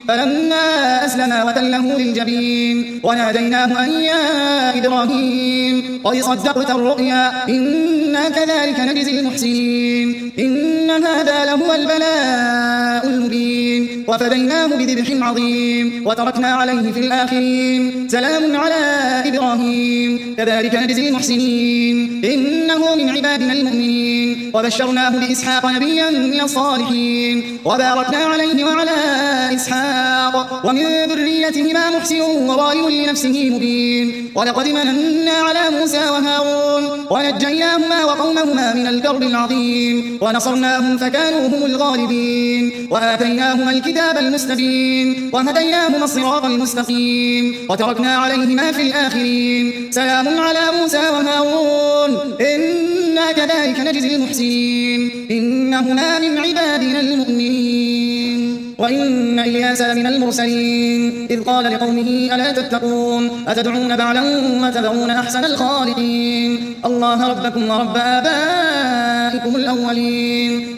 فلما أسلما وتله للجبين وناديناه أن يا إبراهيم قد صدقت الرؤيا إنا كذلك نجزي المحسنين إن هذا لهو البلاء المبين وفديناه بذبح عظيم وتركنا عليه في الآخرين سلام على إبراهيم كذلك نجزي المحسنين إنه من عبادنا المؤمنين وبشرناه بإسحاق نبيا من الصالحين وباركنا عليه وعلى إسحاق ومن ذريتهما محسن وظالم لنفسه مبين ولقد مننا على موسى وهارون ونجيناهما وقومهما من الكرب العظيم ونصرناهم فكانوا هم الغالبين وآتيناهما الكتاب المستبين وهديناهما الصراط المستقيم وتركنا عليهما في الآخرين سلام على موسى وهارون إنا كذلك نجزي المحسنين إنهما من عبادنا المؤمنين وإن إلياس لمن المرسلين إذ قال لقومه ألا تتقون أتدعون بعلا وتذرون أحسن الخالقين الله ربكم ورب آبائكم الأولين